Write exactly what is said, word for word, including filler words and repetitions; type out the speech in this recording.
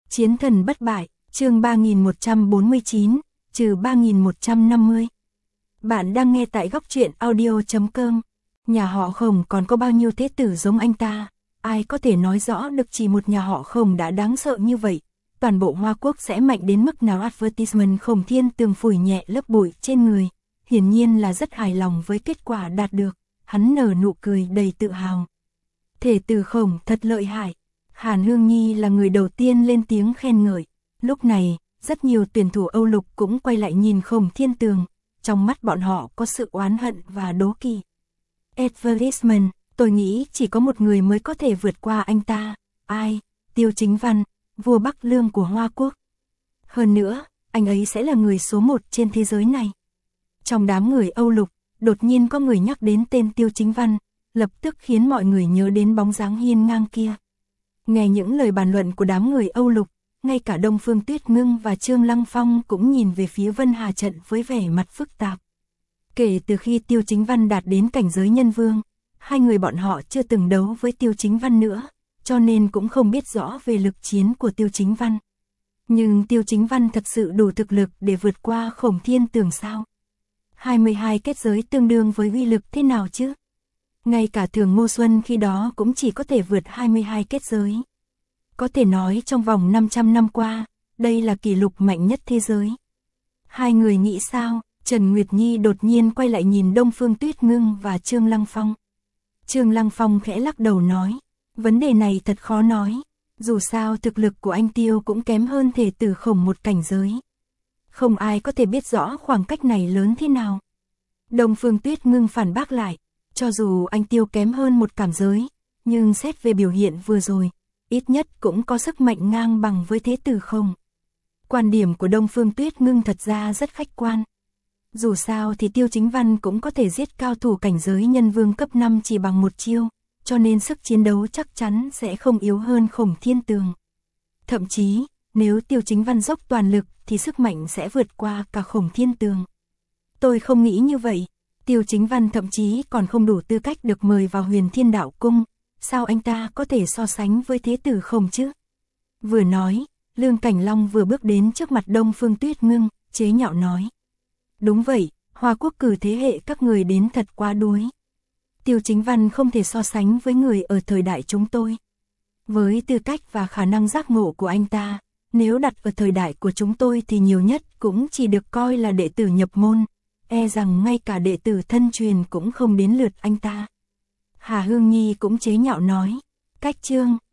Chiến thần bất bại, chương ba nghìn một trăm bốn mươi chín, trừ ba nghìn một trăm năm mươi. Bạn đang nghe tại góc truyện audio chấm com. Nhà họ Khổng còn có bao nhiêu thế tử giống anh ta? Ai có thể nói rõ được chỉ một nhà họ Khổng đã đáng sợ như vậy? Toàn bộ Hoa Quốc sẽ mạnh đến mức nào? Advertisement Khổng Thiên Tường phủi nhẹ lớp bụi trên người. Hiển nhiên là rất hài lòng với kết quả đạt được. Hắn nở nụ cười đầy tự hào. Thể tử Khổng thật lợi hại. Hàn Hương Nhi là người đầu tiên lên tiếng khen ngợi. Lúc này, rất nhiều tuyển thủ Âu Lục cũng quay lại nhìn Khổng Thiên Tường. Trong mắt bọn họ có sự oán hận và đố kỵ. Advertisement, tôi nghĩ chỉ có một người mới có thể vượt qua anh ta. Ai? Tiêu Chính Văn, vua Bắc Lương của Hoa Quốc. Hơn nữa, anh ấy sẽ là người số một trên thế giới này. Trong đám người Âu Lục, đột nhiên có người nhắc đến tên Tiêu Chính Văn, lập tức khiến mọi người nhớ đến bóng dáng hiên ngang kia. Nghe những lời bàn luận của đám người Âu Lục, ngay cả Đông Phương Tuyết Ngưng và Trương Lăng Phong cũng nhìn về phía Vân Hà Trận với vẻ mặt phức tạp. Kể từ khi Tiêu Chính Văn đạt đến cảnh giới nhân vương, hai người bọn họ chưa từng đấu với Tiêu Chính Văn nữa, cho nên cũng không biết rõ về lực chiến của Tiêu Chính Văn. Nhưng Tiêu Chính Văn thật sự đủ thực lực để vượt qua Khổng Thiên Tường sao? hai mươi hai kết giới tương đương với uy lực thế nào chứ? Ngay cả Thường Ngô Xuân khi đó cũng chỉ có thể vượt hai mươi hai kết giới. Có thể nói trong vòng năm trăm năm qua, đây là kỷ lục mạnh nhất thế giới. Hai người nghĩ sao? Trần Nguyệt Nhi đột nhiên quay lại nhìn Đông Phương Tuyết Ngưng và Trương Lăng Phong. Trương Lăng Phong khẽ lắc đầu nói, vấn đề này thật khó nói. Dù sao thực lực của anh Tiêu cũng kém hơn thể tử Khổng một cảnh giới. Không ai có thể biết rõ khoảng cách này lớn thế nào. Đông Phương Tuyết Ngưng phản bác lại, cho dù anh Tiêu kém hơn một cảm giới, nhưng xét về biểu hiện vừa rồi, ít nhất cũng có sức mạnh ngang bằng với thế tử Khổng. Quan điểm của Đông Phương Tuyết Ngưng thật ra rất khách quan. Dù sao thì Tiêu Chính Văn cũng có thể giết cao thủ cảnh giới nhân vương cấp năm chỉ bằng một chiêu, cho nên sức chiến đấu chắc chắn sẽ không yếu hơn Khổng Thiên Tường. Thậm chí, nếu Tiêu Chính Văn dốc toàn lực thì sức mạnh sẽ vượt qua cả Khổng Thiên Tường. Tôi không nghĩ như vậy, Tiêu Chính Văn thậm chí còn không đủ tư cách được mời vào Huyền Thiên Đạo Cung, sao anh ta có thể so sánh với thế tử Khổng chứ? Vừa nói, Lương Cảnh Long vừa bước đến trước mặt Đông Phương Tuyết Ngưng, chế nhạo nói. Đúng vậy, Hoa Quốc cử thế hệ các người đến thật quá đuối. Tiêu Chính Văn không thể so sánh với người ở thời đại chúng tôi. Với tư cách và khả năng giác ngộ của anh ta, nếu đặt ở thời đại của chúng tôi thì nhiều nhất cũng chỉ được coi là đệ tử nhập môn, e rằng ngay cả đệ tử thân truyền cũng không đến lượt anh ta. Hà Hương Nhi cũng chế nhạo nói, cách Trương,